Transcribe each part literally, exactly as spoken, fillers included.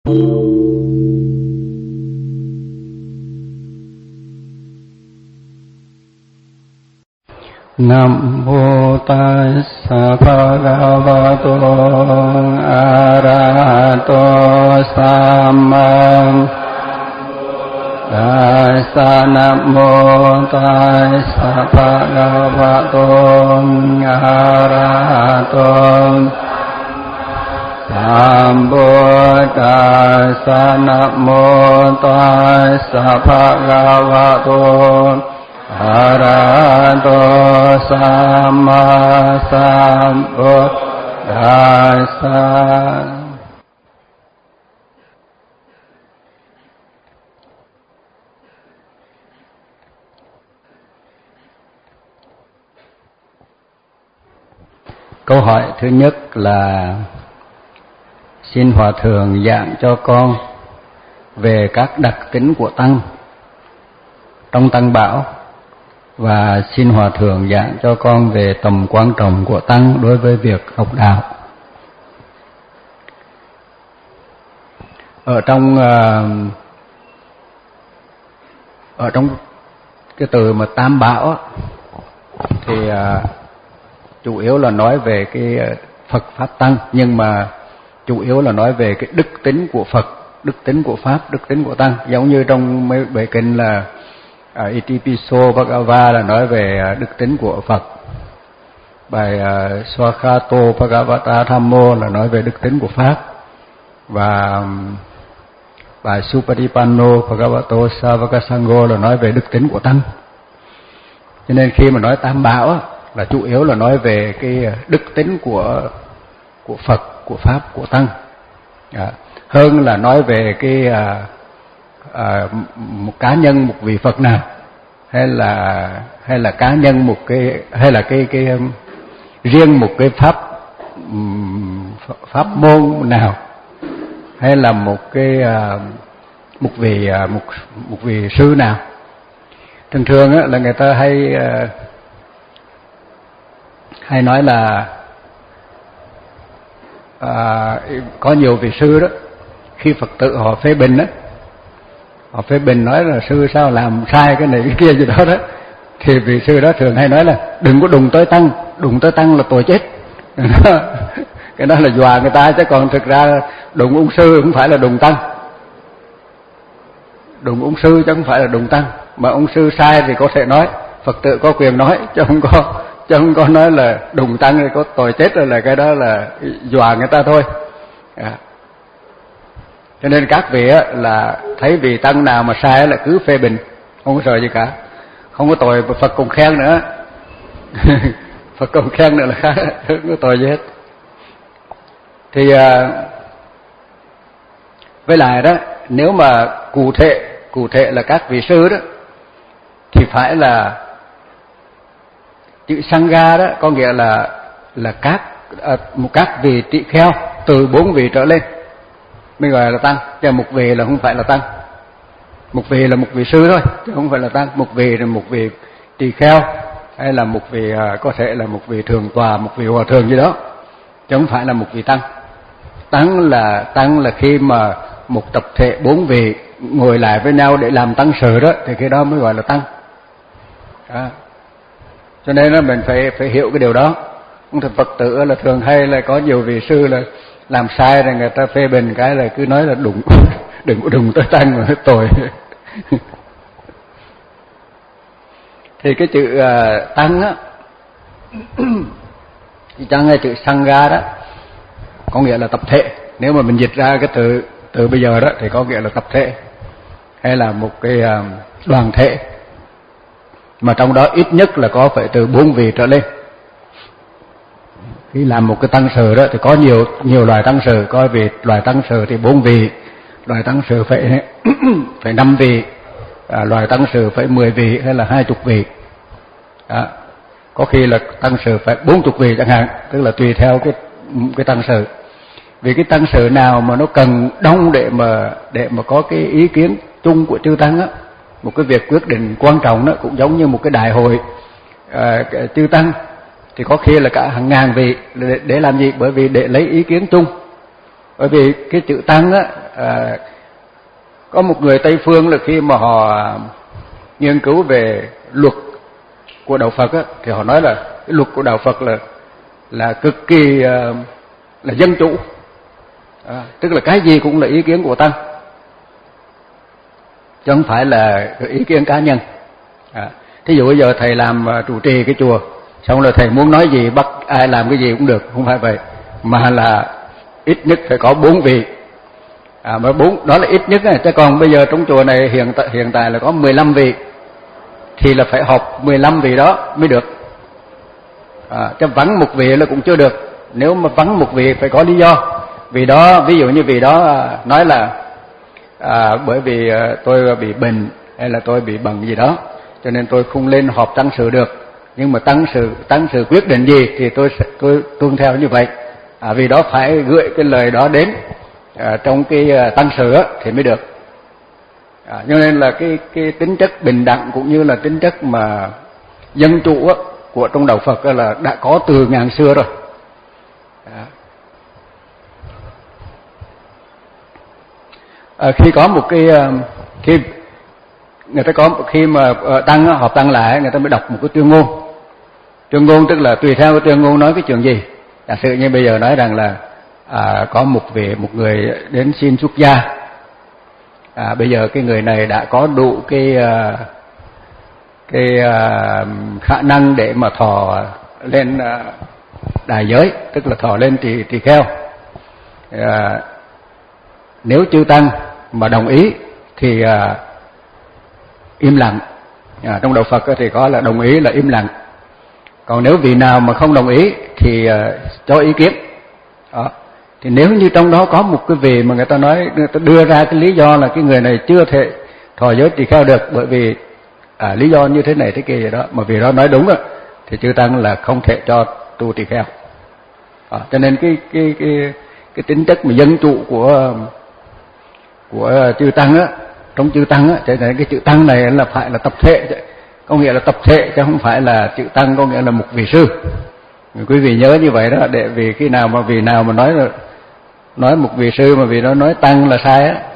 Nam mô Tassa Bhagavato Arahato Samma Tassa. Nam mô Tassa Bhagavato Arahato Sambuddhassa. Nam mô Tassa Bhagavato Arahato Samma Sambuddhassa. Câu hỏi thứ nhất là xin Hòa Thượng giảng cho con về các đặc tính của Tăng trong Tăng Bảo, và xin Hòa Thượng giảng cho con về tầm quan trọng của Tăng đối với việc học đạo. Ở trong ở trong cái từ mà Tam Bảo thì chủ yếu là nói về cái Phật Pháp Tăng, nhưng mà chủ yếu là nói về cái đức tính của Phật, đức tính của Pháp, đức tính của Tăng. Giống như trong mấy bài kinh là uh, Itipiso Bhagava là nói về đức tính của Phật, bài uh, Swakato Bhagavata Thammo là nói về đức tính của Pháp, và um, bài Supatipanno Bhagavato Savakasango là nói về đức tính của Tăng. Cho nên khi mà nói Tam Bảo á, là chủ yếu là nói về cái đức tính của của Phật, của Pháp, của Tăng, à, hơn là nói về cái à, à, một cá nhân, một vị Phật nào, hay là hay là cá nhân một cái, hay là cái cái um, riêng một cái pháp um, pháp môn nào, hay là một cái uh, một vị uh, một một vị sư nào. Thường thường á, là người ta hay uh, hay nói là à, có nhiều vị sư đó, khi Phật tử họ phê bình đó, họ phê bình nói là sư sao làm sai cái này cái kia gì đó đó, thì vị sư đó thường hay nói là đừng có đụng tới Tăng, đụng tới Tăng là tội chết. Cái đó là dọa người ta, chứ còn thực ra đụng ông sư không phải là đụng Tăng, đụng ông sư chứ không phải là đụng Tăng. Mà ông sư sai thì có thể nói, Phật tử có quyền nói, chứ không có chứ không có nói là đụng Tăng thì có tội chết, rồi là cái đó là dọa người ta thôi. À. Cho nên các vị á, là thấy vị Tăng nào mà sai là cứ phê bình, không có sợ gì cả, không có tội. Phật cùng khen nữa. Phật cùng khen nữa là khác, không có tội gì hết. Thì à, với lại đó, nếu mà cụ thể cụ thể là các vị sư đó thì phải là chữ Sangha đó, có nghĩa là là các à, một các vị tỳ kheo từ bốn vị trở lên mới gọi là Tăng, chứ một vị là không phải là Tăng. Một vị là một vị sư thôi, chứ không phải là Tăng. Một vị là một vị tỳ kheo, hay là một vị à, có thể là một vị thường tòa, một vị hòa thượng gì đó, chứ không phải là một vị Tăng. Tăng là tăng là khi mà một tập thể bốn vị ngồi lại với nhau để làm tăng sự đó, thì cái đó mới gọi là Tăng. Đó. Cho nên là mình phải phải hiểu cái điều đó. Ông thầy Phật tử là thường hay là có nhiều vị sư là làm sai rồi người ta phê bình cái là cứ nói là đụng đừng có đụng tới Tăng mà tội. Thì cái chữ uh, Tăng á, thì Tăng là chữ Sangha đó, có nghĩa là tập thể. Nếu mà mình dịch ra cái từ từ bây giờ đó thì có nghĩa là tập thể, hay là một cái uh, đoàn thể, mà trong đó ít nhất là có phải từ bốn vị trở lên. Khi làm một cái tăng sự đó thì có nhiều nhiều loài tăng sự, coi vì loài tăng sự thì bốn vị, loài tăng sự phải phải năm vị, à, loài tăng sự phải mười vị hay là hai chục vị. Đó. Có khi là tăng sự phải bốn chục vị chẳng hạn, tức là tùy theo cái cái tăng sự. Vì cái tăng sự nào mà nó cần đông để mà để mà có cái ý kiến chung của chư tăng á, một cái việc quyết định quan trọng đó, cũng giống như một cái đại hội à, chư tăng thì có khi là cả hàng ngàn vị để, để làm gì? Bởi vì để lấy ý kiến chung. Bởi vì cái chữ tăng á, à, có một người Tây phương là khi mà họ nghiên cứu về luật của đạo Phật á, thì họ nói là cái luật của đạo Phật là là cực kỳ uh, là dân chủ, à, tức là cái gì cũng là ý kiến của tăng, chứ không phải là ý kiến cá nhân. À, thí dụ bây giờ thầy làm uh, trụ trì cái chùa, xong rồi thầy muốn nói gì bắt ai làm cái gì cũng được, không phải vậy, mà là ít nhất phải có bốn vị. À, mà bốn đó là ít nhất này, chứ còn bây giờ trong chùa này hiện tại hiện tại là có mười lăm vị, thì là phải họp mười lăm vị đó mới được. À, chứ vắng một vị là cũng chưa được. Nếu mà vắng một vị phải có lý do. Vì đó, ví dụ như vị đó nói là à, bởi vì tôi bị bệnh hay là tôi bị bận gì đó, cho nên tôi không lên họp tăng sự được. Nhưng mà tăng sự tăng sự quyết định gì thì tôi sẽ tôi tuân theo như vậy. À, vì đó phải gửi cái lời đó đến à, trong cái tăng sự á, thì mới được. À, cho nên là cái cái tính chất bình đẳng cũng như là tính chất mà dân chủ á, của trong đạo Phật là đã có từ ngàn xưa rồi. À. À, khi có một cái khi người ta có khi mà tăng họp tăng lại, người ta mới đọc một cái tuyên ngôn. Tuyên ngôn tức là tùy theo cái tuyên ngôn nói cái chuyện gì. Giả sử như bây giờ nói rằng là à, có một vị một người đến xin xuất gia. À, bây giờ cái người này đã có đủ cái cái khả năng để mà thọ lên đại giới, tức là thọ lên tỳ tỳ kheo. À, nếu chư tăng mà đồng ý thì à, im lặng. À, trong đạo Phật thì có là đồng ý là im lặng. Còn nếu vị nào mà không đồng ý thì à, cho ý kiến. Đó. Thì nếu như trong đó có một cái vị mà người ta nói, người ta đưa ra cái lý do là cái người này chưa thể thọ giới tỳ kheo được bởi vì à, lý do như thế này thế kia gì đó, mà vì đó nói đúng rồi, thì chư tăng là không thể cho tu tỳ kheo. À, cho nên cái cái cái cái tính chất mà dân chủ của của chư tăng á, trong chư tăng á, cho nên cái chữ tăng này là phải là tập thể, có nghĩa là tập thể chứ không phải là chữ tăng có nghĩa là một vị sư. Quý vị nhớ như vậy đó, để vì khi nào mà vị nào mà nói là nói một vị sư mà vì nó nói tăng là sai á.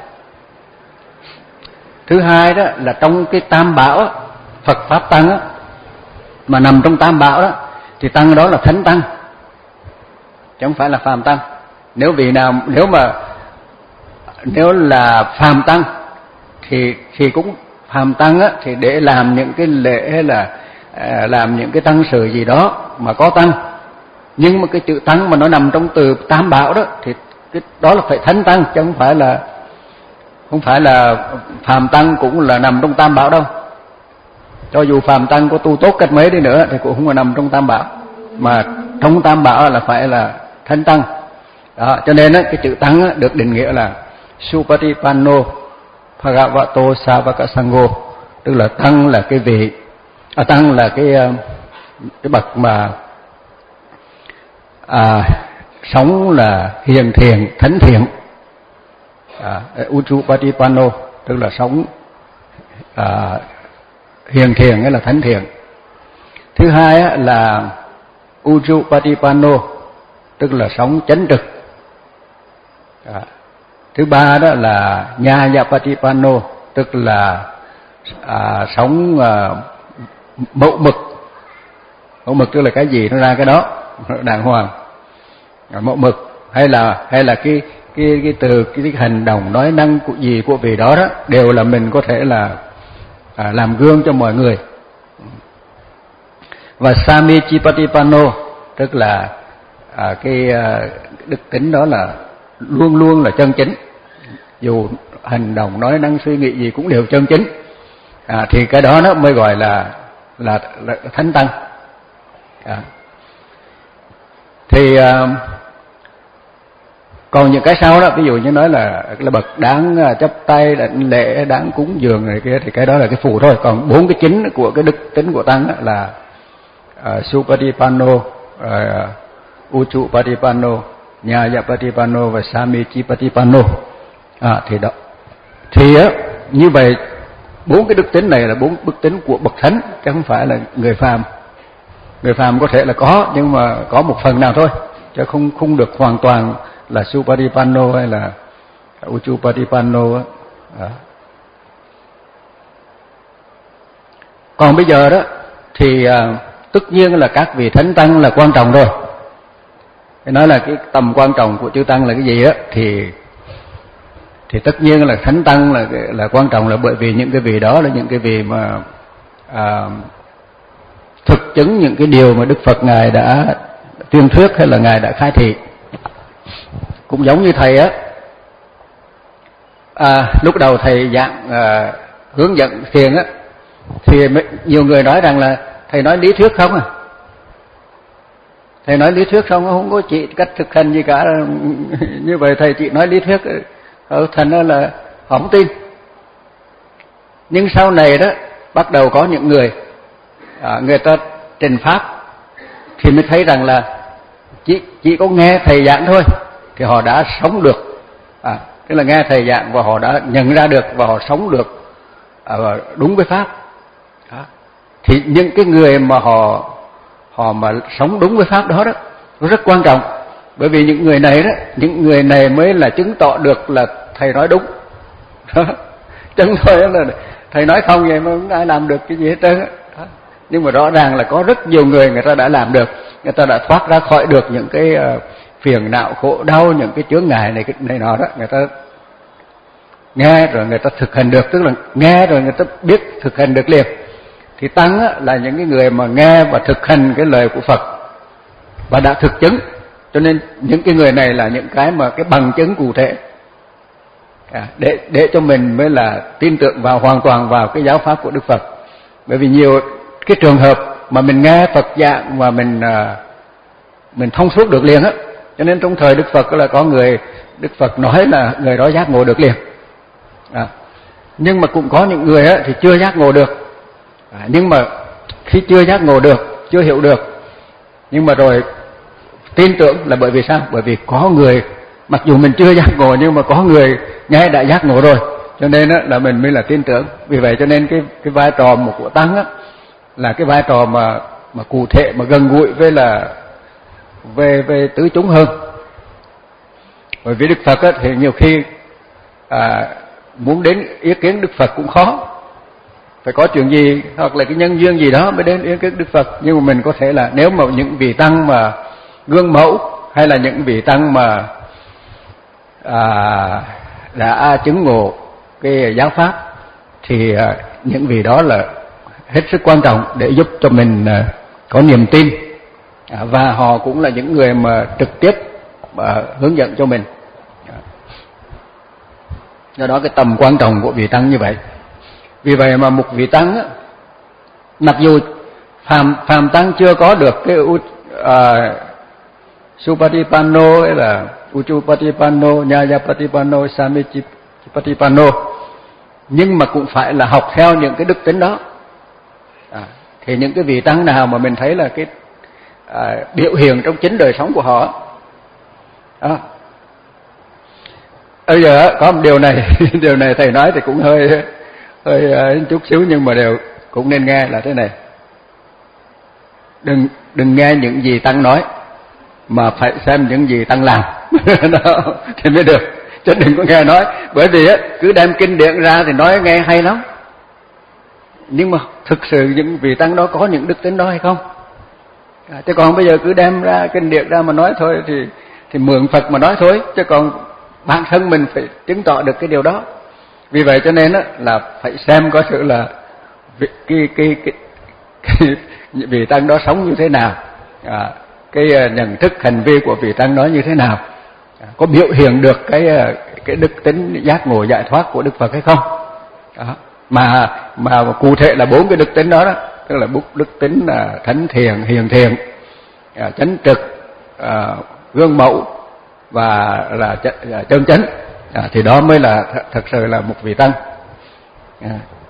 Thứ hai đó là trong cái tam bảo á, Phật pháp tăng á, mà nằm trong tam bảo đó thì tăng đó là thánh tăng chứ không phải là phàm tăng. Nếu vị nào nếu mà nếu là phàm tăng thì thì cũng phàm tăng á, thì để làm những cái lễ hay là à, làm những cái tăng sự gì đó mà có tăng, nhưng mà cái chữ tăng mà nó nằm trong từ tam bảo đó thì cái đó là phải thánh tăng chứ không phải là không phải là phàm tăng cũng là nằm trong tam bảo đâu. Cho dù phàm tăng có tu tốt cách mấy đi nữa thì cũng không là nằm trong tam bảo, mà trong tam bảo là phải là thánh tăng. Đó, cho nên á, cái chữ tăng á, được định nghĩa là Supatipanno Bhagavato Savaka Sangho, tức là tăng là cái vị, à, tăng là cái cái bậc mà à, sống là hiền thiện thánh thiện. À, Uchupatipanno tức là sống à, hiền thiện hay là thánh thiện. Thứ hai á, là Uchupatipanno tức là sống chánh trực. À, thứ ba đó là Nyayapatipanno tức là à, sống à, mẫu mực. Mẫu mực tức là cái gì nó ra cái đó, đàng hoàng. À, mẫu mực hay là hay là cái cái cái từ cái, cái hành động nói năng của gì của vị đó đó đều là mình có thể là à, làm gương cho mọi người. Và Samicipatipanno tức là à, cái à, đức tính đó là luôn luôn là chân chính, dù hành động nói năng suy nghĩ gì cũng đều chân chính. À, thì cái đó nó mới gọi là là, là thánh tăng. À. Thì à, còn những cái sau đó, ví dụ như nói là là bậc đáng chấp tay đảnh lễ, đáng cúng dường này kia, thì cái đó là cái phụ thôi. Còn bốn cái chính của cái đức tính của tăng là uh, Supatipanno, uh, Uchupatipanno, Nyayapatipanno và Samicipatipanno. À, thì đó thì á, như vậy bốn cái đức tính này là bốn đức tính của bậc thánh chứ không phải là người phàm. Người phàm có thể là có, nhưng mà có một phần nào thôi, chứ không không được hoàn toàn là Supatipanno hay là Ujjupatipanno á. Còn bây giờ đó thì à, tất nhiên là các vị thánh tăng là quan trọng rồi. Cái nói là cái tầm quan trọng của chư tăng là cái gì á thì thì tất nhiên là thánh tăng là là quan trọng, là bởi vì những cái vị đó là những cái vị mà à, thực chứng những cái điều mà Đức Phật ngài đã tuyên thuyết hay là ngài đã khai thị. Cũng giống như thầy á, à, lúc đầu thầy giảng à, hướng dẫn thiền á thì nhiều người nói rằng là thầy nói lý thuyết không à, thầy nói lý thuyết không, không có chỉ cách thực hành gì cả, như vậy thầy chỉ nói lý thuyết, thành ra là không tin. Nhưng sau này đó bắt đầu có những người à, người ta trình pháp thì mới thấy rằng là chỉ chỉ có nghe thầy giảng thôi thì họ đã sống được, à, tức là nghe thầy giảng và họ đã nhận ra được và họ sống được à, đúng với pháp. Đó. Thì những cái người mà họ họ mà sống đúng với pháp đó đó nó rất quan trọng, bởi vì những người này đó, những người này mới là chứng tỏ được là thầy nói đúng. Chẳng thôi là thầy nói không vậy mà không ai làm được cái gì hết trơn. Nhưng mà rõ ràng là có rất nhiều người người ta đã làm được, người ta đã thoát ra khỏi được những cái phiền não khổ đau, những cái chướng ngại này cái này nọ đó, người ta nghe rồi người ta thực hành được, tức là nghe rồi người ta biết thực hành được liền. Thì tăng á, là những cái người mà nghe và thực hành cái lời của Phật và đã thực chứng, cho nên những cái người này là những cái mà cái bằng chứng cụ thể à, để để cho mình mới là tin tưởng vào hoàn toàn vào cái giáo pháp của Đức Phật. Bởi vì nhiều cái trường hợp mà mình nghe Phật giảng và mình à, mình thông suốt được liền á, cho nên trong thời Đức Phật là có người Đức Phật nói là người đó giác ngộ được liền. À, nhưng mà cũng có những người á thì chưa giác ngộ được. À, nhưng mà khi chưa giác ngộ được, chưa hiểu được, nhưng mà rồi tin tưởng là bởi vì sao? Bởi vì có người, mặc dù mình chưa giác ngộ nhưng mà có người nghe đã giác ngộ rồi, cho nên á, là mình mới là tin tưởng. Vì vậy cho nên cái cái vai trò một của tăng á, là cái vai trò mà mà cụ thể, mà gần gũi với là về về tứ chúng hơn. Bởi vì Đức Phật á, thì nhiều khi à, muốn đến ý kiến Đức Phật cũng khó, phải có chuyện gì hoặc là cái nhân duyên gì đó mới đến ý kiến Đức Phật. Nhưng mà mình có thể là nếu mà những vị tăng mà gương mẫu hay là những vị tăng mà à, đã chứng ngộ cái giáo pháp thì à, những vị đó là hết sức quan trọng để giúp cho mình à, có niềm tin, à, và họ cũng là những người mà trực tiếp à, hướng dẫn cho mình. Do đó cái tầm quan trọng của vị tăng như vậy. Vì vậy mà một vị tăng á, mặc dù phàm phàm tăng chưa có được cái uh, Supatipanno hay là Ujjupatipanno, Nyayapatipanno, Samicipatipanno, nhưng mà cũng phải là học theo những cái đức tính đó. À, thì những cái vị tăng nào mà mình thấy là cái à, biểu hiện trong chính đời sống của họ đó. Bây giờ có một điều này, điều này thầy nói thì cũng hơi hơi chút xíu, nhưng mà đều cũng nên nghe là thế này. Đừng đừng nghe những gì tăng nói, mà phải xem những gì tăng làm đó thì mới được. Chứ đừng có nghe nói, bởi vì á cứ đem kinh điển ra thì nói nghe hay lắm, nhưng mà thực sự những vị tăng đó có những đức tính đó hay không? À, chứ còn bây giờ cứ đem ra kinh điển ra mà nói thôi thì thì mượn Phật mà nói thôi, chứ còn bản thân mình phải chứng tỏ được cái điều đó. Vì vậy cho nên á là phải xem có sự là cái cái cái, cái, cái vị tăng đó sống như thế nào, à, cái nhận thức hành vi của vị tăng đó như thế nào, à, có biểu hiện được cái cái đức tính giác ngộ giải thoát của Đức Phật hay không. Đó. Mà mà cụ thể là bốn cái đức tính đó đó, tức là đức tính là thánh thiện, hiền thiện, à, chánh trực, à, gương mẫu và là chân chánh, à, thì đó mới là th- thật sự là một vị tăng. À.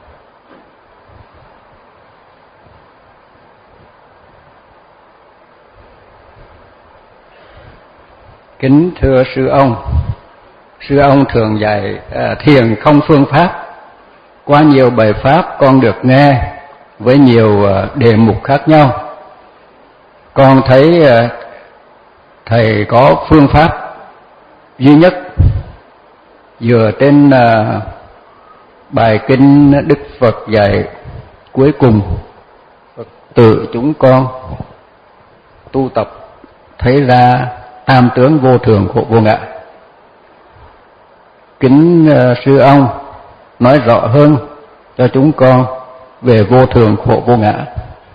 Kính thưa sư ông, sư ông thường dạy à, thiền không phương pháp. Qua nhiều bài pháp con được nghe với nhiều à, đề mục khác nhau. Con thấy à, thầy có phương pháp duy nhất dựa trên uh, bài kinh Đức Phật dạy cuối cùng, Phật tự chúng con tu tập thấy ra tam tướng vô thường khổ vô ngã. Kính uh, sư ông nói rõ hơn cho chúng con về vô thường khổ vô ngã.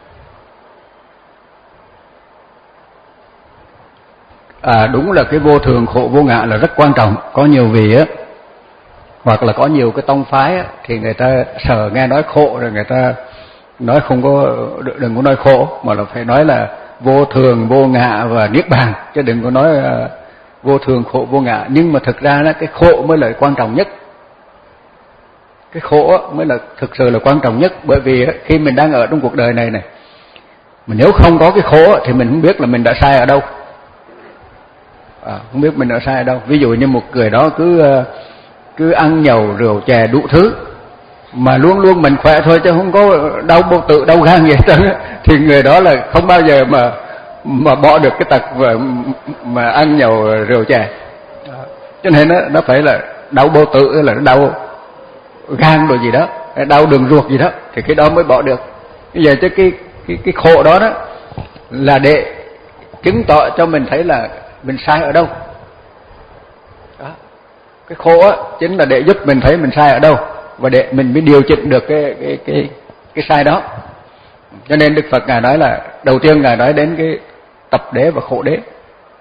À, đúng là cái vô thường khổ vô ngã là rất quan trọng. Có nhiều vị á, hoặc là có nhiều cái tông phái á, thì người ta sợ nghe nói khổ rồi người ta nói không có, đừng có nói khổ, mà là phải nói là vô thường vô ngã và niết bàn, chứ đừng có nói uh, vô thường khổ vô ngã. Nhưng mà thực ra đó, cái khổ mới là quan trọng nhất. Cái khổ mới là thực sự là quan trọng nhất. Bởi vì khi mình đang ở trong cuộc đời này này, mà nếu không có cái khổ thì mình không biết là mình đã sai ở đâu. À, không biết mình đã sai ở đâu. Ví dụ như một người đó cứ cứ ăn nhậu rượu chè đủ thứ, mà luôn luôn mình khỏe thôi chứ không có đau bụng tự đau gan gì hết trơn, thì người đó là không bao giờ mà mà bỏ được cái tật mà, mà ăn nhậu rượu chè. Cho nên nó nó phải là đau bao tử, là đau gan rồi gì đó, đau đường ruột gì đó, thì cái đó mới bỏ được. Bây giờ chứ cái cái cái khổ đó đó là để chứng tỏ cho mình thấy là mình sai ở đâu. Đó. Cái khổ á chính là để giúp mình thấy mình sai ở đâu, và để mình mới điều chỉnh được cái cái cái cái sai đó. Cho nên Đức Phật ngài nói là đầu tiên ngài nói đến cái tập đế và khổ đế.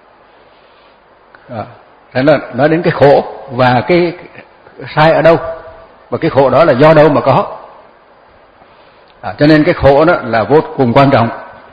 Đó. Thế là nói đến cái khổ và cái sai ở đâu, và cái khổ đó là do đâu mà có. À, cho nên cái khổ đó là vô cùng quan trọng.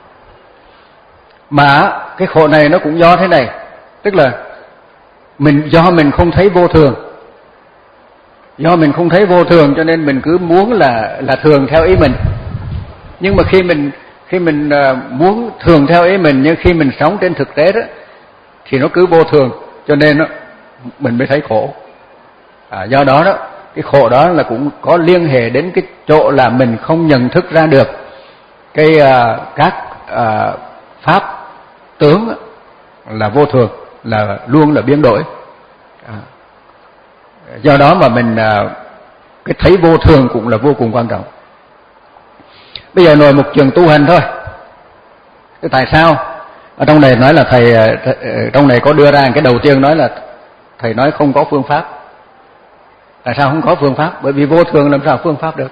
Mà cái khổ này nó cũng do thế này, tức là mình do mình không thấy vô thường, do mình không thấy vô thường cho nên mình cứ muốn là là thường theo ý mình. Nhưng mà khi mình khi mình uh, muốn thường theo ý mình, nhưng khi mình sống trên thực tế đó thì nó cứ vô thường, cho nên đó, mình mới thấy khổ. À, do đó đó cái khổ đó là cũng có liên hệ đến cái chỗ là mình không nhận thức ra được cái uh, các uh, pháp tướng là vô thường, là luôn là biến đổi. À, do đó mà mình uh, cái thấy vô thường cũng là vô cùng quan trọng. Bây giờ nói một trường tu hành thôi. Cái tại sao ở trong này nói là thầy, thầy trong này có đưa ra cái đầu tiên nói là thầy nói không có phương pháp. Tại sao không có phương pháp? Bởi vì vô thường làm sao phương pháp được?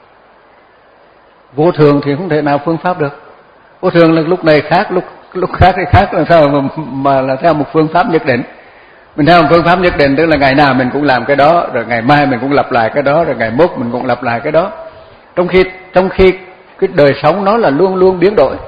Vô thường thì không thể nào phương pháp được. Vô thường là lúc này khác, lúc lúc khác thì khác, làm sao mà, mà là theo một phương pháp nhất định. Mình theo một phương pháp nhất định tức là ngày nào mình cũng làm cái đó, rồi ngày mai mình cũng lặp lại cái đó, rồi ngày mốt mình cũng lặp lại cái đó. Trong khi trong khi cái đời sống nó là luôn luôn biến đổi,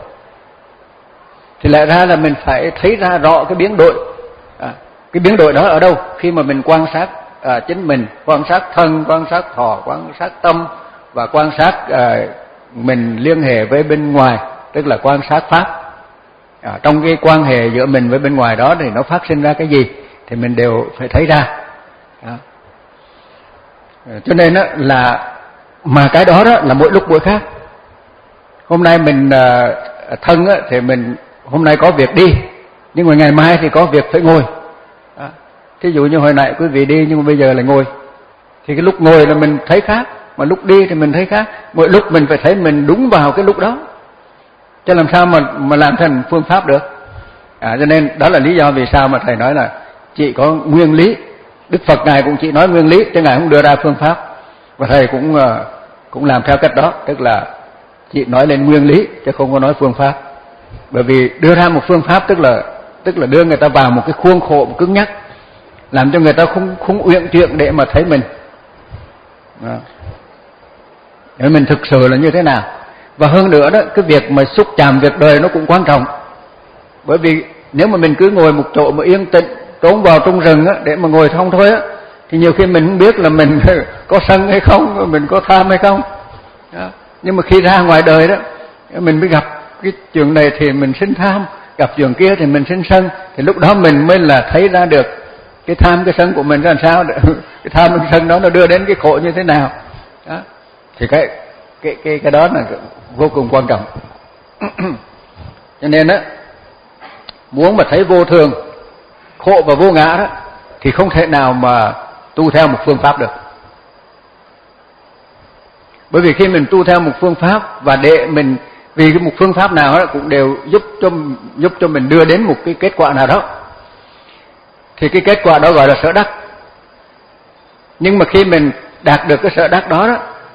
thì lẽ ra là mình phải thấy ra rõ cái biến đổi. À, cái biến đổi đó ở đâu? Khi mà mình quan sát à, chính mình, quan sát thân, quan sát thọ, quan sát tâm, và quan sát à, mình liên hệ với bên ngoài, tức là quan sát pháp. À, trong cái quan hệ giữa mình với bên ngoài đó thì nó phát sinh ra cái gì thì mình đều phải thấy ra. Đó. Cho nên đó là mà cái đó đó là mỗi lúc mỗi khác. Hôm nay mình à, thân á, thì mình hôm nay có việc đi, nhưng mà ngày mai thì có việc phải ngồi. À, thí dụ như hồi nãy quý vị đi nhưng mà bây giờ lại ngồi, thì cái lúc ngồi là mình thấy khác, mà lúc đi thì mình thấy khác. Mỗi lúc mình phải thấy mình đúng vào cái lúc đó, chứ làm sao mà mà làm thành phương pháp được. À, cho nên đó là lý do vì sao mà thầy nói là chỉ có nguyên lý. Đức Phật ngài cũng chỉ nói nguyên lý chứ ngài không đưa ra phương pháp, và thầy cũng uh, cũng làm theo cách đó, tức là chỉ nói lên nguyên lý chứ không có nói phương pháp. Bởi vì đưa ra một phương pháp tức là tức là đưa người ta vào một cái khuôn khổ cứng nhắc, làm cho người ta không không uyển chuyển để mà thấy mình. Đó. Để mình thực sự là như thế nào. Và hơn nữa đó, cái việc mà xúc chạm việc đời nó cũng quan trọng. Bởi vì nếu mà mình cứ ngồi một chỗ mà yên tĩnh, trốn vào trong rừng á, để mà ngồi không thôi á, thì nhiều khi mình không biết là mình có sân hay không, mình có tham hay không. Đó. Nhưng mà khi ra ngoài đời đó, mình mới gặp cái chuyện này thì mình sinh tham, gặp chuyện kia thì mình sinh sân, thì lúc đó mình mới là thấy ra được cái tham cái sân của mình ra làm sao, cái tham cái sân đó nó đưa đến cái khổ như thế nào. Đó. Thì cái cái cái cái đó là vô cùng quan trọng. Cho nên đó, muốn mà thấy vô thường, khổ và vô ngã đó, thì không thể nào mà tu theo một phương pháp được. Bởi vì khi mình tu theo một phương pháp và để mình, vì cái một phương pháp nào đó cũng đều giúp cho giúp cho mình đưa đến một cái kết quả nào đó, thì cái kết quả đó gọi là sở đắc. Nhưng mà khi mình đạt được cái sở đắc đó, đó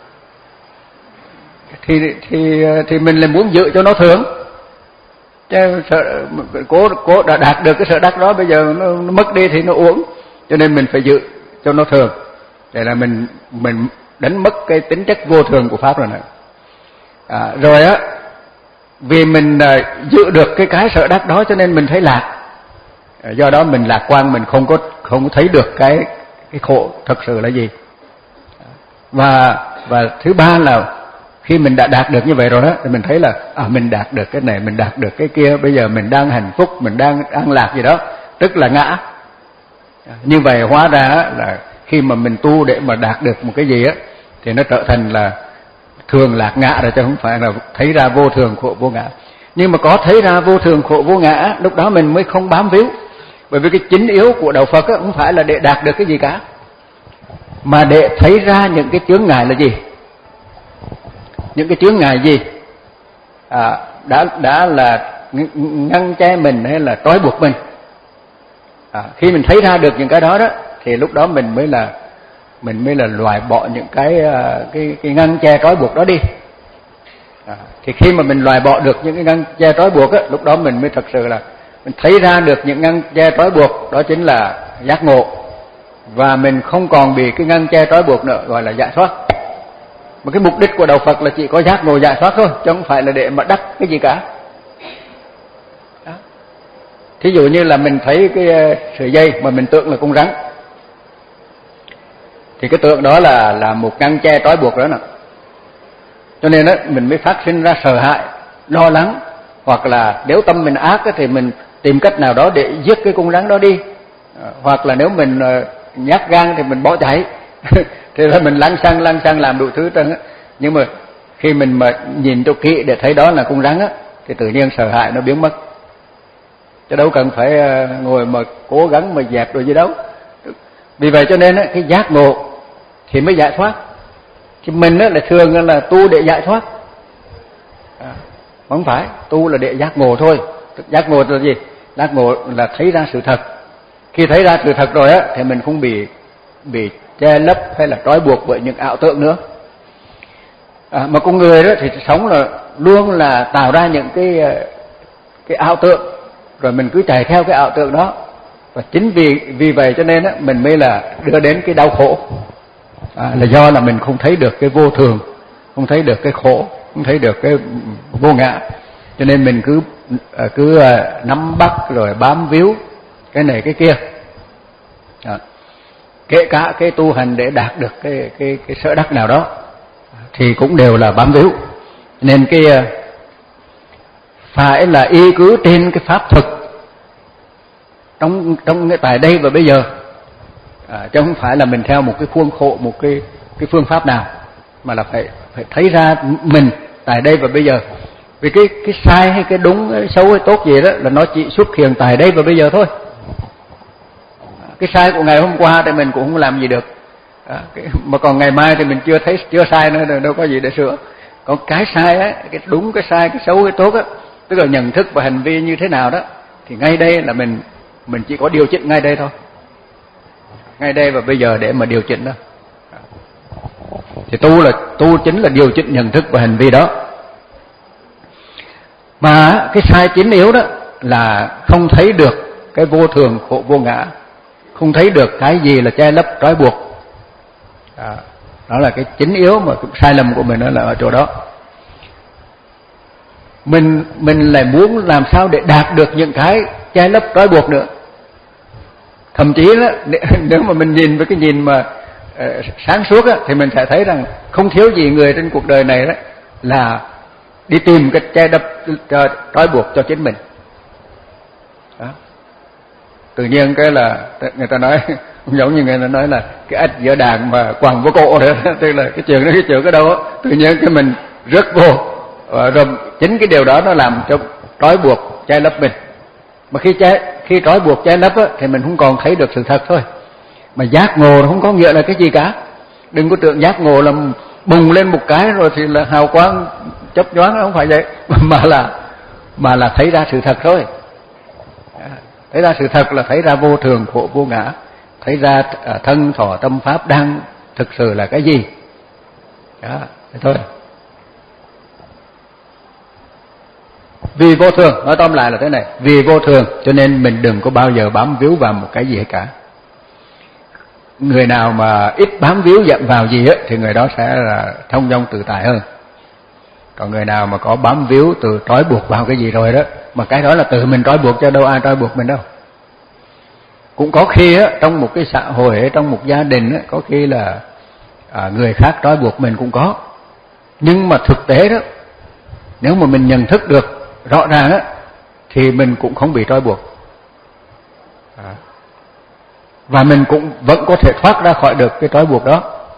thì thì thì mình lại muốn giữ cho nó thường. Chứ sợ, cố cố đã đạt được cái sở đắc đó, bây giờ nó, nó mất đi thì nó uổng, cho nên mình phải giữ cho nó thường, để là mình mình đánh mất cái tính chất vô thường của pháp rồi này. À, rồi á, vì mình à, giữ được cái cái sở đắc đó cho nên mình thấy lạc. À, do đó mình lạc quan, mình không có không có thấy được cái cái khổ thật sự là gì. Và và thứ ba là khi mình đã đạt được như vậy rồi đó, thì mình thấy là à, mình đạt được cái này, mình đạt được cái kia, bây giờ mình đang hạnh phúc, mình đang an lạc gì đó, tức là ngã. Như vậy hóa ra là khi mà mình tu để mà đạt được một cái gì á, thì nó trở thành là thường lạc ngã rồi, chứ không phải là thấy ra vô thường khổ vô ngã. Nhưng mà có thấy ra vô thường khổ vô ngã, lúc đó mình mới không bám víu. Bởi vì cái chính yếu của đạo Phật á, không phải là để đạt được cái gì cả, mà để thấy ra những cái chướng ngại là gì. Những cái chướng ngại gì à, đã đã là ngăn che mình hay là trói buộc mình. À, khi mình thấy ra được những cái đó đó, thì lúc đó mình mới là mình mới là loại bỏ những cái cái cái ngăn che trói buộc đó đi. À, thì khi mà mình loại bỏ được những cái ngăn che trói buộc á, lúc đó mình mới thật sự là mình thấy ra được những ngăn che trói buộc, đó chính là giác ngộ, và mình không còn bị cái ngăn che trói buộc nữa, gọi là giải thoát. Mà cái mục đích của đạo Phật là chỉ có giác ngộ giải thoát thôi, chứ không phải là để mà đắc cái gì cả. Đó. Thí dụ như là mình thấy cái sợi dây mà mình tưởng là con rắn, thì cái tượng đó là là một ngăn che trói buộc đó nè. Cho nên đó, mình mới phát sinh ra sợ hãi, lo lắng, hoặc là nếu tâm mình ác thì mình tìm cách nào đó để giết cái con rắn đó đi, hoặc là nếu mình nhát gan thì mình bỏ chạy. Thì là mình lăng xăng lăng xăng làm đủ thứ trơn á. Nhưng mà khi mình mà nhìn cho kỹ để thấy đó là con rắn á, thì tự nhiên sợ hãi nó biến mất, chứ đâu cần phải ngồi mà cố gắng mà dẹp rồi gì đâu. Vì vậy cho nên á, cái giác ngộ thì mới giải thoát. Chứ mình á là thường là tu để giải thoát, à, không phải tu là để giác ngộ thôi. Giác ngộ là gì? Giác ngộ là thấy ra sự thật. Khi thấy ra sự thật rồi á, thì mình không bị bị che lấp hay là trói buộc bởi những ảo tưởng nữa. À, mà con người đó thì sống là luôn là tạo ra những cái cái ảo tưởng, rồi mình cứ chạy theo cái ảo tưởng đó, và chính vì vì vậy cho nên á, mình mới là đưa đến cái đau khổ. À, là do là mình không thấy được cái vô thường, không thấy được cái khổ, không thấy được cái vô ngã, cho nên mình cứ cứ nắm bắt rồi bám víu cái này cái kia. À, kể cả cái tu hành để đạt được cái cái cái sở đắc nào đó thì cũng đều là bám víu. Nên cái phải là y cứ trên cái pháp thực trong trong cái tại đây và bây giờ, à, chứ không phải là mình theo một cái khuôn khổ, một cái cái phương pháp nào, mà là phải phải thấy ra mình tại đây và bây giờ. Vì cái cái sai hay cái đúng, cái xấu hay tốt gì đó là nó chỉ xuất hiện tại đây và bây giờ thôi. Cái sai của ngày hôm qua thì mình cũng không làm gì được, à, cái, mà còn ngày mai thì mình chưa thấy chưa sai nữa, đâu có gì để sửa. Còn cái sai á, cái đúng cái sai, cái xấu cái tốt á, tức là nhận thức và hành vi như thế nào đó, thì ngay đây là mình mình chỉ có điều chỉnh ngay đây thôi, ngay đây và bây giờ để mà điều chỉnh đó. Thì tu là tu chính là điều chỉnh nhận thức và hành vi đó. Mà cái sai chính yếu đó là không thấy được cái vô thường khổ vô ngã, không thấy được cái gì là che lấp trói buộc. À, đó là cái chính yếu mà cái sai lầm của mình, đó là ở chỗ đó. Mình mình lại muốn làm sao để đạt được những cái che lấp trói buộc nữa. Thậm chí đó, nếu mà mình nhìn với cái nhìn mà uh, sáng suốt á, thì mình sẽ thấy rằng không thiếu gì người trên cuộc đời này đó là đi tìm cái che lấp trói buộc cho chính mình. Đó. Tự nhiên cái là người ta nói giống như người ta nói là cái ếch giữa đàn mà quằn vô cổ nữa, tức là cái chuyện đó cái chuyện cái đâu á, tự nhiên cái mình rớt vô, và rồi chính cái điều đó nó làm cho trói buộc che lấp mình. Mà khi che khi trói buộc che lấp á, thì mình không còn thấy được sự thật thôi. Mà giác ngộ không có nghĩa là cái gì cả. Đừng có tưởng giác ngộ là bùng lên một cái rồi thì là hào quang chớp nhoáng, không phải vậy. Mà là mà là thấy ra sự thật thôi. Thấy ra sự thật là thấy ra vô thường khổ vô ngã, thấy ra thân thọ tâm pháp đang thực sự là cái gì. Đó, thế thôi. Vì vô thường, nói tóm lại là thế này, vì vô thường cho nên mình đừng có bao giờ bám víu vào một cái gì hết cả. Người nào mà ít bám víu dậm vào gì á thì người đó sẽ là thông dong tự tại hơn. Còn người nào mà có bám víu từ trói buộc vào cái gì rồi đó, mà cái đó là tự mình trói buộc, cho đâu ai trói buộc mình đâu. Cũng có khi á, trong một cái xã hội, trong một gia đình á, có khi là à, người khác trói buộc mình cũng có. Nhưng mà thực tế đó, nếu mà mình nhận thức được rõ ràng á, thì mình cũng không bị trói buộc. À. Và mình cũng vẫn có thể thoát ra khỏi được cái trói buộc đó.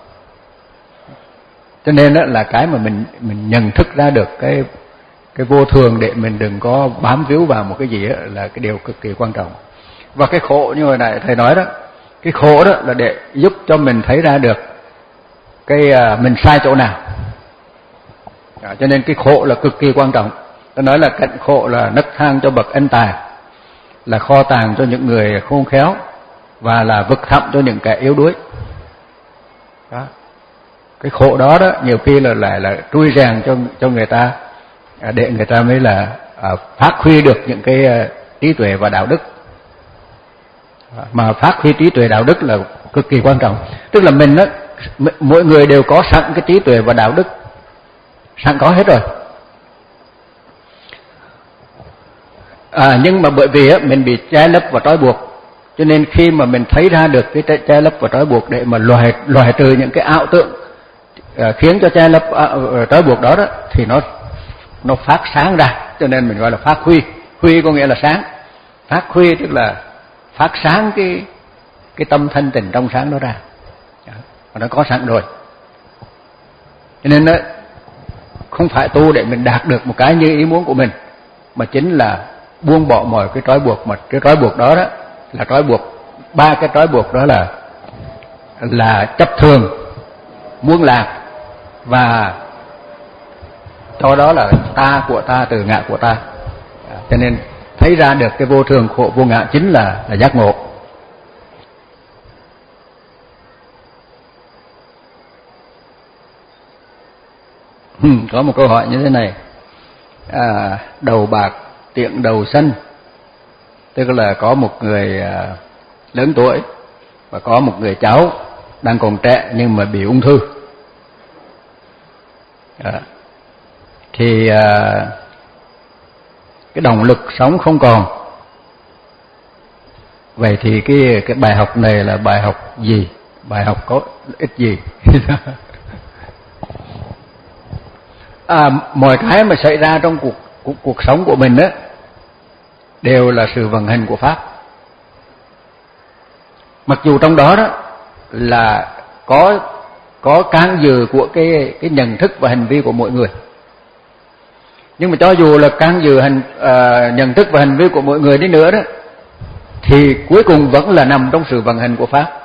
Cho nên đó là cái mà mình mình nhận thức ra được cái cái vô thường để mình đừng có bám víu vào một cái gì đó là cái điều cực kỳ quan trọng. Và cái khổ như hồi nãy thầy nói đó, cái khổ đó là để giúp cho mình thấy ra được cái uh, mình sai chỗ nào. À, cho nên cái khổ là cực kỳ quan trọng. Tôi nói là cạnh khổ là nấc thang cho bậc ân tài, là kho tàng cho những người khôn khéo, và là vực thẳm cho những kẻ yếu đuối. Đó. Cái khổ đó đó nhiều khi là lại là, là trui rèn cho cho người ta, để người ta mới là à, phát huy được những cái uh, trí tuệ và đạo đức. Mà phát huy trí tuệ đạo đức là cực kỳ quan trọng. Tức là mình đó, mỗi người đều có sẵn cái trí tuệ và đạo đức, sẵn có hết rồi. À, nhưng mà bởi vì á, mình bị che lấp và trói buộc, cho nên khi mà mình thấy ra được cái che lấp và trói buộc để mà loại loại trừ những cái ảo tưởng à, khiến cho che lấp à, trói buộc đó đó, thì nó nó phát sáng ra. Cho nên mình gọi là phát huy. Huy có nghĩa là sáng. Phát huy tức là phát sáng cái cái tâm thanh tịnh trong sáng đó ra. Đó, nó có sẵn rồi. Cho nên đó, không phải tu để mình đạt được một cái như ý muốn của mình, mà chính là buông bỏ mọi cái trói buộc. Mà cái trói buộc đó đó là trói buộc, ba cái trói buộc đó là là chấp thường, muốn lạc, và cho đó là ta của ta, từ ngã của ta. Cho nên thấy ra được cái vô thường khổ vô ngã chính là là giác ngộ. Hmm, có một câu hỏi như thế này, à, đầu bạc tiện đầu xanh, tức là có một người à, lớn tuổi và có một người cháu đang còn trẻ nhưng mà bị ung thư. À, thì à, cái động lực sống không còn. Vậy thì cái cái bài học này là bài học gì? Bài học có ích gì? À, mọi cái mà xảy ra trong cuộc cuộc, cuộc sống của mình á đều là sự vận hành của pháp. Mặc dù trong đó đó là có có can dự của cái cái nhận thức và hành vi của mỗi người, nhưng mà cho dù là can dự hành uh, nhận thức và hành vi của mỗi người đi nữa đó, thì cuối cùng vẫn là nằm trong sự vận hành của pháp.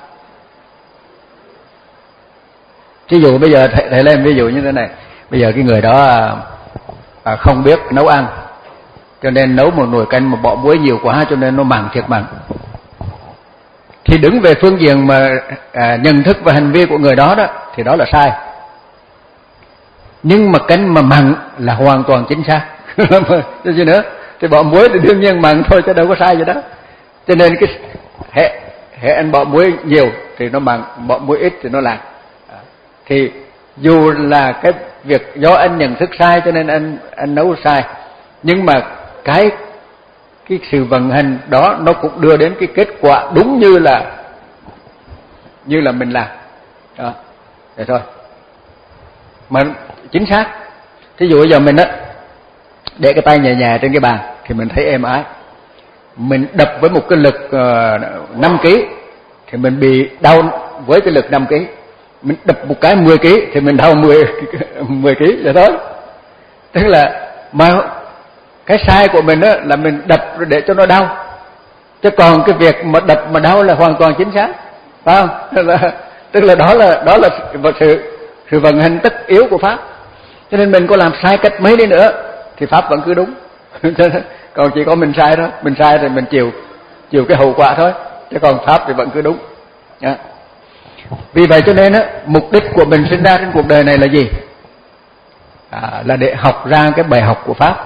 Ví dụ bây giờ thầy, thầy lên ví dụ như thế này, bây giờ cái người đó à, không biết nấu ăn, cho nên nấu một nồi canh mà bỏ muối nhiều quá cho nên nó mặn thiệt mặn. Thì đứng về phương diện mà à, nhận thức và hành vi của người đó đó thì đó là sai. Nhưng mà canh mà mặn là hoàn toàn chính xác. Chứ gì nữa, thì bỏ muối thì đương nhiên mặn thôi chứ đâu có sai gì đó. Cho nên cái hệ hệ anh bỏ muối nhiều thì nó mặn, bỏ muối ít thì nó lạc. Thì dù là cái việc do anh nhận thức sai cho nên anh anh nấu sai, nhưng mà cái cái sự vận hành đó nó cũng đưa đến cái kết quả đúng như là như là mình làm đó, vậy thôi mà chính xác. Thí dụ bây giờ mình á để cái tay nhẹ nhẹ trên cái bàn thì mình thấy êm ái, mình đập với một cái lực uh, năm ki thì mình bị đau với cái lực năm ki, mình đập một cái mười ki thì mình đau mười ki, vậy thôi. Tức là mà cái sai của mình đó là mình đập để cho nó đau, chứ còn cái việc mà đập mà đau là hoàn toàn chính xác. phải không? Tức là đó là đó là sự sự vận hành tất yếu của pháp. Cho nên mình có làm sai cách mấy đi nữa thì pháp vẫn cứ đúng. Còn chỉ có mình sai thôi, mình sai thì mình chịu chịu cái hậu quả thôi, chứ còn pháp thì vẫn cứ đúng. Đó. Vì vậy cho nên á, mục đích của mình sinh ra trên cuộc đời này là gì? À, là để học ra cái bài học của pháp.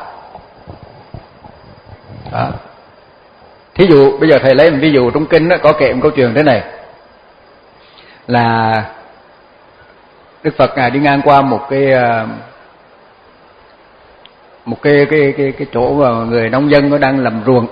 Đó. Thí dụ bây giờ thầy lấy một ví dụ trong kinh đó, có kể một câu chuyện thế này, là Đức Phật ngài đi ngang qua một cái một cái cái cái cái chỗ mà người nông dân nó đang làm ruộng,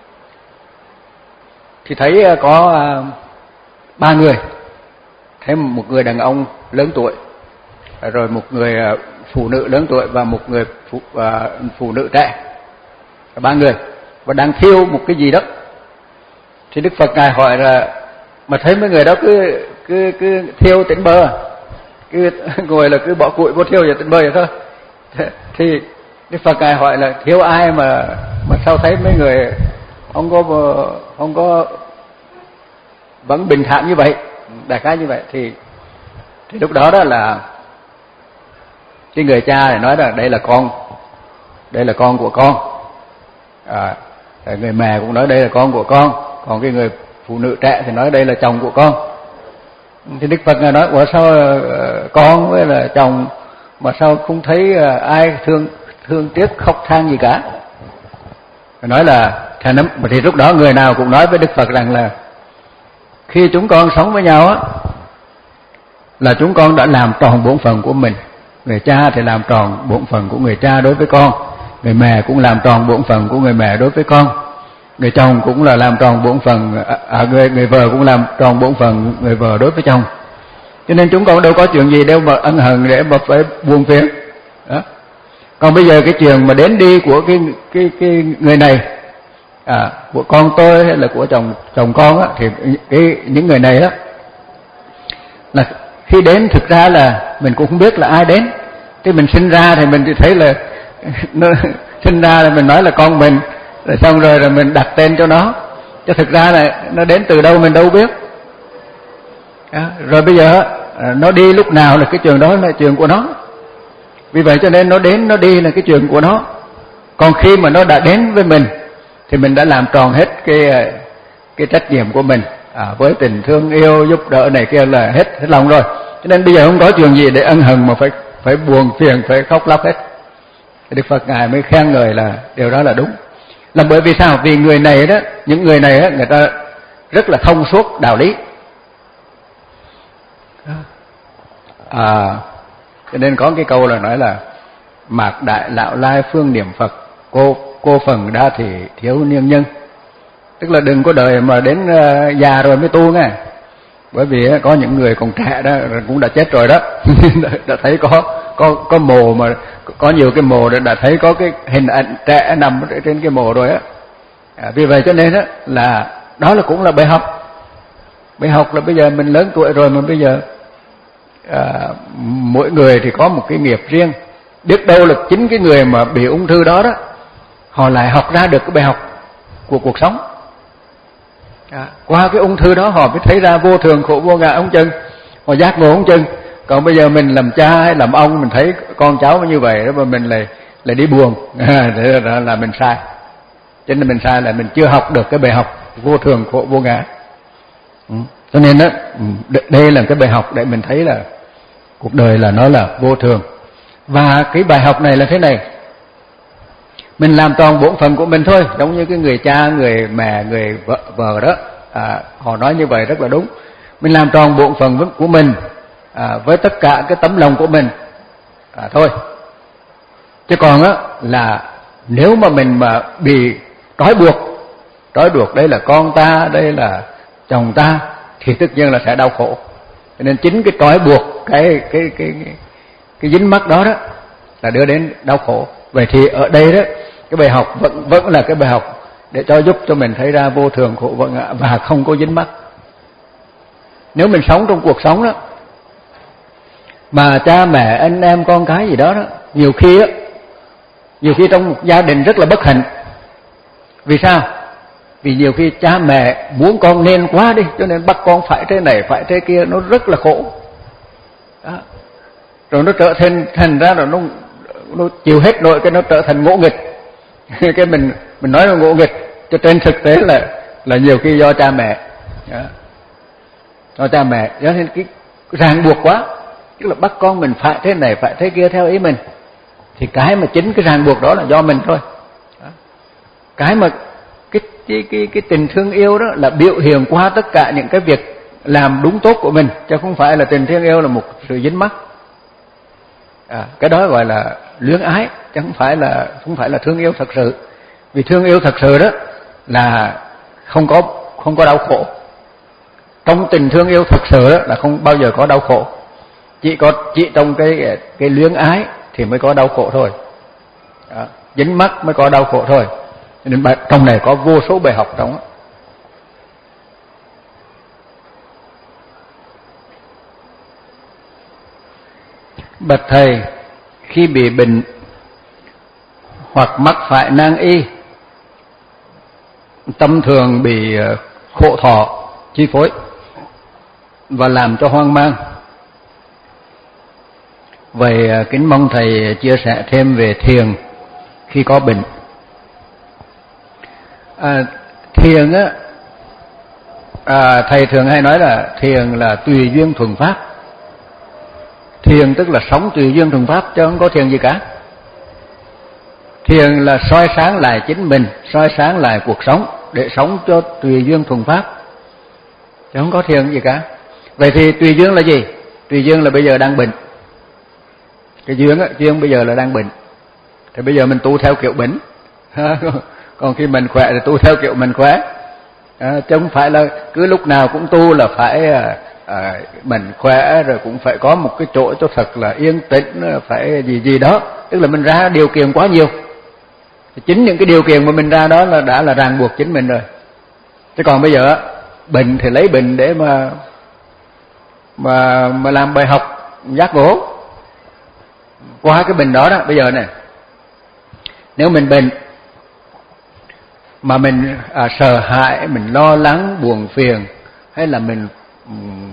thì thấy có ba người, thấy một người đàn ông lớn tuổi, rồi một người phụ nữ lớn tuổi và một người phụ, uh, phụ nữ trẻ, ba người và đang thiêu một cái gì đó. Thì Đức Phật ngài hỏi là mà thấy mấy người đó cứ cứ cứ thiêu tỉnh bơ, cứ ngồi là cứ bỏ củi vô thiêu và tỉnh bơ vậy thôi. Thì Đức Phật ngài hỏi là thiêu ai mà mà sao thấy mấy người không có không có vẫn bình thản như vậy, đại khái như vậy. Thì thì lúc đó đó là cái người cha này nói là đây là con, đây là con của con. À, người mẹ cũng nói đây là con của con, còn cái người phụ nữ trẻ thì nói đây là chồng của con. Thì Đức Phật ngài nói ủa sao con với là chồng mà sao không thấy ai thương thương tiếc khóc than gì cả? Nói là thì lúc đó người nào cũng nói với Đức Phật rằng là khi chúng con sống với nhau á, là chúng con đã làm tròn bổn phận của mình. Người cha thì làm tròn bổn phận của người cha đối với con, người mẹ cũng làm tròn bổn phận của người mẹ đối với con, người chồng cũng là làm tròn bổn phận, à, người người vợ cũng làm tròn bổn phận người vợ đối với chồng. Cho nên chúng con đâu có chuyện gì đâu mà ân hận để mà phải buồn phiền. Đó. Còn bây giờ cái chuyện mà đến đi của cái cái cái người này, à, của con tôi hay là của chồng chồng con á, thì cái những người này á là khi đến thực ra là mình cũng không biết là ai đến. Thì mình sinh ra thì mình chỉ thấy là nó sinh ra là mình nói là con mình, rồi xong rồi rồi mình đặt tên cho nó, chứ thực ra là nó đến từ đâu mình đâu biết. Đó. Rồi bây giờ nó đi lúc nào là cái chuyện đó là chuyện của nó. Vì vậy cho nên nó đến nó đi là cái chuyện của nó. Còn khi mà nó đã đến với mình thì mình đã làm tròn hết cái cái trách nhiệm của mình, à, với tình thương yêu giúp đỡ này kia là hết hết lòng rồi. Cho nên bây giờ không có chuyện gì để ân hận mà phải phải buồn phiền, phải khóc lóc hết. Đức Phật ngài mới khen ngợi là điều đó là đúng. Là bởi vì sao? Vì người này đó, những người này đó, người ta rất là thông suốt đạo lý. À, cho nên có cái câu là nói là mạc đại lão lai phương niệm Phật, cô cô phần đa thì thiếu niên nhân. Tức là đừng có đợi mà đến uh, già rồi mới tu nghe. Bởi vì uh, có những người còn trẻ đó cũng đã chết rồi đó. Đã thấy có có có mồ, mà có nhiều cái mồ đã thấy có cái hình ảnh trẻ nằm trên cái mồ rồi á. À, vì vậy cho nên đó là đó là cũng là bài học. Bài học là bây giờ mình lớn tuổi rồi mà bây giờ à, mỗi người thì có một cái nghiệp riêng. Biết đâu là chính cái người mà bị ung thư đó đó, họ lại học ra được cái bài học của cuộc sống. À, qua cái ung thư đó họ mới thấy ra vô thường khổ vô ngã ông chừng, họ giác ngộ ông chừng. Còn bây giờ mình làm cha hay làm ông, mình thấy con cháu như vậy đó mà mình lại lại đi buồn, à, thế là, là mình sai. Cho nên mình sai là mình chưa học được cái bài học vô thường khổ vô ngã. Ừ. Cho nên đó, đây là cái bài học để mình thấy là cuộc đời là nó là vô thường. Và cái bài học này là thế này, mình làm tròn bổn phận của mình thôi. Giống như cái người cha, người mẹ, người vợ, vợ đó, à, họ nói như vậy rất là đúng. Mình làm tròn bổn phận của mình, à, với tất cả cái tấm lòng của mình, à, thôi. Chứ còn á là nếu mà mình mà bị trói buộc, trói buộc đây là con ta, đây là chồng ta, thì tất nhiên là sẽ đau khổ. Cho nên chính cái trói buộc, cái cái cái cái, cái dính mắc đó đó là đưa đến đau khổ. Vậy thì ở đây đó, cái bài học vẫn vẫn là cái bài học để cho giúp cho mình thấy ra vô thường khổ vô ngã và không có dính mắc. Nếu mình sống trong cuộc sống đó mà cha mẹ anh em con cái gì đó đó, nhiều khi á, nhiều khi trong một gia đình rất là bất hạnh. Vì sao? Vì nhiều khi cha mẹ muốn con nên quá đi, cho nên bắt con phải thế này phải thế kia, nó rất là khổ đó. Rồi nó trở thành thành ra là nó nó chịu hết nổi, cái nó trở thành ngỗ nghịch. Cái mình mình nói là ngỗ nghịch, cho trên thực tế là là nhiều khi do cha mẹ đó. Do cha mẹ, cho nên cái ràng buộc quá, tức là bắt con mình phải thế này phải thế kia theo ý mình, thì cái mà chính cái ràng buộc đó là do mình thôi đó. Cái mà cái cái cái cái tình thương yêu đó là biểu hiện qua tất cả những cái việc làm đúng tốt của mình, chứ không phải là tình thương yêu là một sự dính mắc. À, cái đó gọi là luyến ái, chứ không phải là không phải là thương yêu thật sự. Vì thương yêu thật sự đó là không có không có đau khổ. Trong tình thương yêu thật sự đó là không bao giờ có đau khổ. Chỉ có chỉ trong cái cái luyến ái thì mới có đau khổ thôi. Đó, dính mắc mới có đau khổ thôi. Nên trong này có vô số bài học trong đó. Bạch thầy, khi bị bệnh hoặc mắc phải nan y, tâm thường bị khổ thọ chi phối và làm cho hoang mang. Vậy kính mong thầy chia sẻ thêm về thiền khi có bệnh. À, thiền á, à, thầy thường hay nói là thiền là tùy duyên thuần pháp. Thiền tức là sống tùy duyên thuần pháp, chứ không có thiền gì cả. Thiền là soi sáng lại chính mình, soi sáng lại cuộc sống để sống cho tùy duyên thuần pháp, chứ không có thiền gì cả. Vậy thì tùy duyên là gì? Tùy duyên là bây giờ đang bệnh. Cái duyên á, duyên bây giờ là đang bệnh, thì bây giờ mình tu theo kiểu bệnh. Còn khi mình khỏe thì tu theo kiểu mình khỏe, à, chứ không phải là cứ lúc nào cũng tu là phải à, à, mình khỏe rồi cũng phải có một cái chỗ cho thật là yên tĩnh, phải gì gì đó. Tức là mình ra điều kiện quá nhiều, thì chính những cái điều kiện mà mình ra đó là đã là ràng buộc chính mình rồi. Chứ còn bây giờ bệnh thì lấy bệnh để mà mà mà làm bài học giác ngộ qua cái bệnh đó đó. Bây giờ này, nếu mình bệnh mà mình à, sợ hãi, mình lo lắng, buồn phiền, hay là mình um,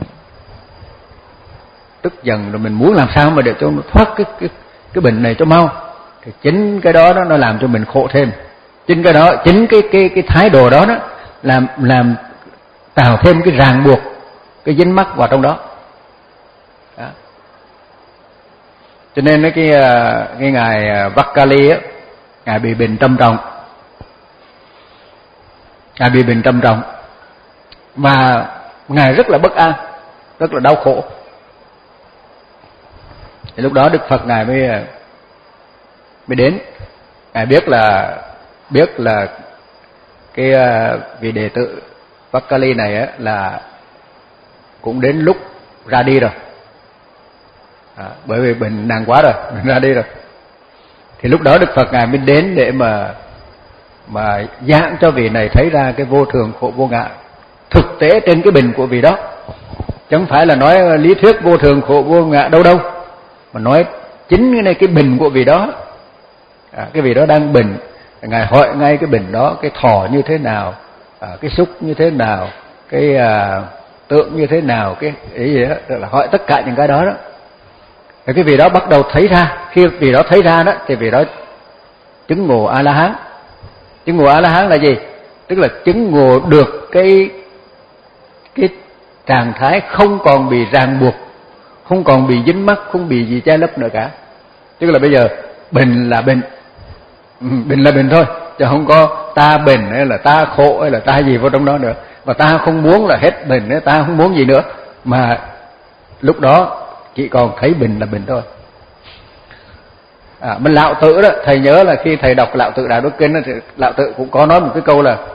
tức giận, rồi mình muốn làm sao mà để cho nó thoát cái cái cái bệnh này cho mau, thì chính cái đó đó nó làm cho mình khổ thêm. Chính cái đó, chính cái cái cái thái độ đó đó làm làm tạo thêm cái ràng buộc, cái dính mắc vào trong đó. Đó. Cho nên cái cái ngài Vakali á, ngài bị bệnh trầm trọng. Ngài bị bệnh trầm trọng và ngài rất là bất an, rất là đau khổ. Thì lúc đó Đức Phật ngài mới mới đến. Ngài biết là biết là cái vị đệ tử Vakali này á là cũng đến lúc ra đi rồi. À, bởi vì bệnh nặng quá rồi, ra đi rồi. Thì lúc đó Đức Phật ngài mới đến để mà mà giảng cho vị này thấy ra cái vô thường khổ vô ngã thực tế trên cái bệnh của vị đó, chứ không phải là nói lý thuyết vô thường khổ vô ngã đâu đâu, mà nói chính cái này cái bệnh của vị đó. À, cái vị đó đang bệnh, ngài hỏi ngay cái bệnh đó, cái thọ như thế nào, à, cái xúc như thế nào, cái à, tượng như thế nào, cái ý gì đó, là hỏi tất cả những cái đó đó. Rồi cái vị đó bắt đầu thấy ra, khi vị đó thấy ra đó thì vị đó chứng ngộ A La Hán. Chứng ngộ A La Hán là gì? Tức là chứng ngộ được cái cái trạng thái không còn bị ràng buộc, không còn bị dính mắc, không bị gì che lấp nữa cả. Tức là bây giờ bệnh là bệnh, bệnh là bệnh thôi, chứ không có ta bệnh hay là ta khổ hay là ta gì vào trong đó nữa. Và ta không muốn là hết bệnh nữa, ta không muốn gì nữa, mà lúc đó chỉ còn thấy bệnh là bệnh thôi. À, mình Lão Tử đó, thầy nhớ là khi thầy đọc Lão Tử Đạo Đức Kinh đó, thì Lão Tử cũng có nói một cái câu là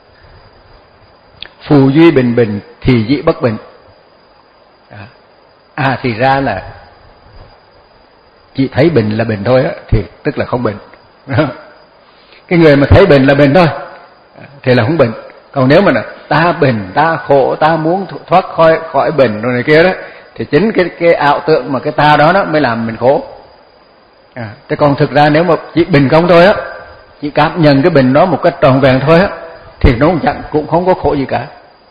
phù duy bình bình thì dĩ bất bình. À, à thì ra là chỉ thấy bệnh là bệnh thôi á, thì tức là không bệnh. Cái người mà thấy bệnh là bệnh thôi thì là không bệnh. Còn nếu mà là ta bệnh, ta khổ, ta muốn thoát khỏi khỏi bệnh rồi này kia đó, thì chính cái cái ảo tượng mà cái ta đó đó mới làm mình khổ. À, thế còn thực ra nếu mà chỉ bệnh không thôi á, chỉ cảm nhận cái bệnh đó một cách trọn vẹn thôi á, thì nó chẳng cũng không có khổ gì cả.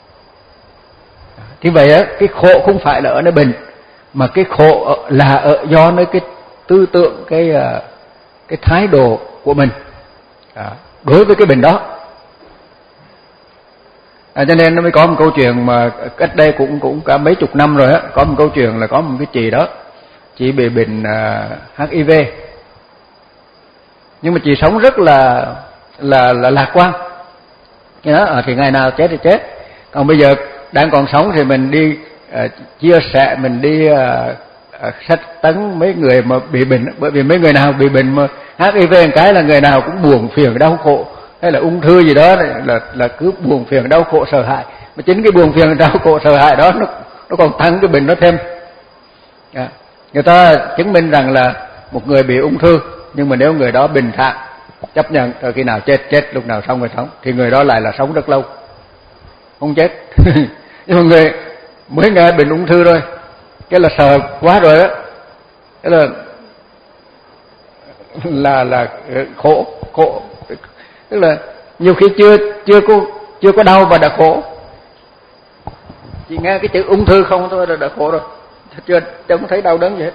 Thì vậy á, cái khổ không phải là ở nơi bệnh, mà cái khổ là ở do nơi cái tư tưởng, cái cái thái độ của mình à, đối với cái bệnh đó. À, cho nên nó mới có một câu chuyện mà cách đây cũng cũng cả mấy chục năm rồi á, có một câu chuyện là có một cái chị đó, chị bị bệnh uh, hát i vê, nhưng mà chị sống rất là là là lạc quan. Cái đó à, thì ngày nào chết thì chết, còn bây giờ đang còn sống thì mình đi uh, chia sẻ, mình đi uh, uh, sách tấn mấy người mà bị bệnh, bởi vì mấy người nào bị bệnh mà hát i vê một cái là người nào cũng buồn phiền đau khổ, hay là ung thư gì đó là là cứ buồn phiền đau khổ sợ hãi, mà chính cái buồn phiền đau khổ sợ hãi đó nó nó còn tăng cái bệnh đó thêm. À, người ta chứng minh rằng là một người bị ung thư, nhưng mà nếu người đó bình thản chấp nhận rồi khi nào chết chết, lúc nào sống rồi sống, thì người đó lại là sống rất lâu, không chết. Nhưng mà người mới nghe bệnh ung thư rồi, cái là sợ quá rồi đó, cái là là là khổ khổ, tức là nhiều khi chưa chưa có chưa có đau và đã khổ, chỉ nghe cái chữ ung thư không thôi là đã khổ rồi, chưa không thấy đau đớn gì hết.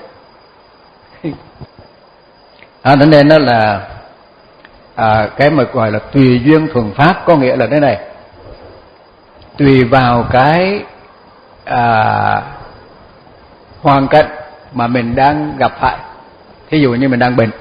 À, cho nên đó là à, cái mà gọi là tùy duyên thuần pháp, có nghĩa là thế này, tùy vào cái à, hoàn cảnh mà mình đang gặp phải. Thí dụ như mình đang bệnh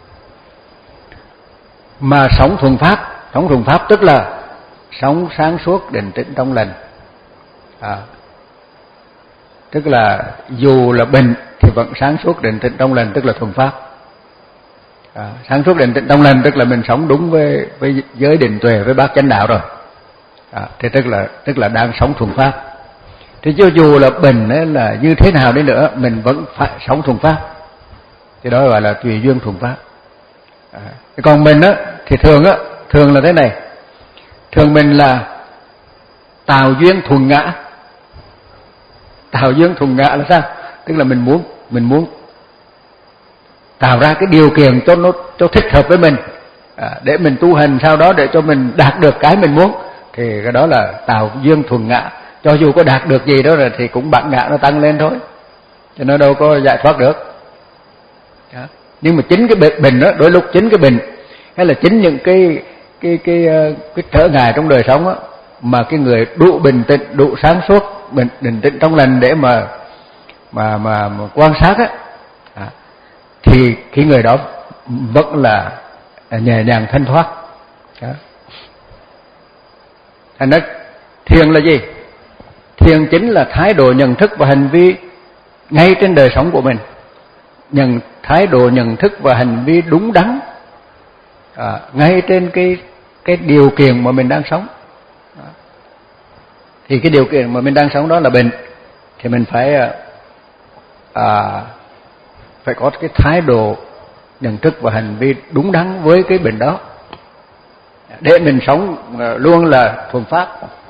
mà sống thuần pháp, sống thuần pháp tức là sống sáng suốt, định tĩnh, trong lành. À, tức là dù là bệnh thì vẫn sáng suốt, định tĩnh, trong lành, tức là thuần pháp. À, sáng suốt, định tĩnh, trong lành tức là mình sống đúng với với giới định tuệ, với bát chánh đạo rồi. À, thì tức là tức là đang sống thuần pháp. Thì cho dù là bệnh ấy là như thế nào đi nữa, mình vẫn phải sống thuần pháp. Thì đó gọi là tùy duyên thuần pháp. À, còn mình á thì thường á, thường là thế này, thường mình là tạo duyên thuần ngã. Tạo duyên thuần ngã là sao? Tức là mình muốn mình muốn tạo ra cái điều kiện cho nó cho thích hợp với mình, à, để mình tu hành sau đó để cho mình đạt được cái mình muốn, thì cái đó là tạo duyên thuần ngã. Cho dù có đạt được gì đó rồi thì cũng bản ngã nó tăng lên thôi, cho nó đâu có giải thoát được. Đó. Nhưng mà chính cái bệnh, bệnh đó, đôi lúc chính cái bệnh hay là chính những cái cái cái cái, cái trở ngại trong đời sống đó, mà cái người đủ bình tĩnh, đủ sáng suốt, bình định tĩnh trong lành để mà mà mà, mà quan sát á, à, thì cái người đó vẫn là nhẹ nhàng thanh thoát. Đó. Thành ra thiền là gì? Thiền chính là thái độ nhận thức và hành vi ngay trên đời sống của mình, nhận thái độ nhận thức và hành vi đúng đắn à, ngay trên cái cái điều kiện mà mình đang sống. Đó. Thì cái điều kiện mà mình đang sống đó là bệnh, thì mình phải à, phải có cái thái độ nhận thức và hành vi đúng đắn với cái bệnh đó, để mình sống luôn là thuần pháp.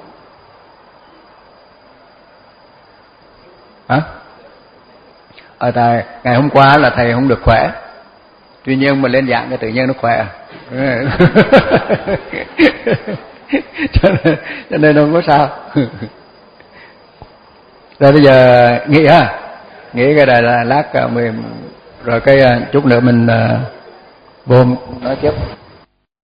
Hả? Ở tại ngày hôm qua là thầy không được khỏe, tuy nhiên mà lên giảng cái tự nhiên nó khỏe. cho, nên, cho nên không có sao. Rồi bây giờ nghĩ ha, nghĩ cái này là lát mình rồi cái chút nữa mình vô nói tiếp.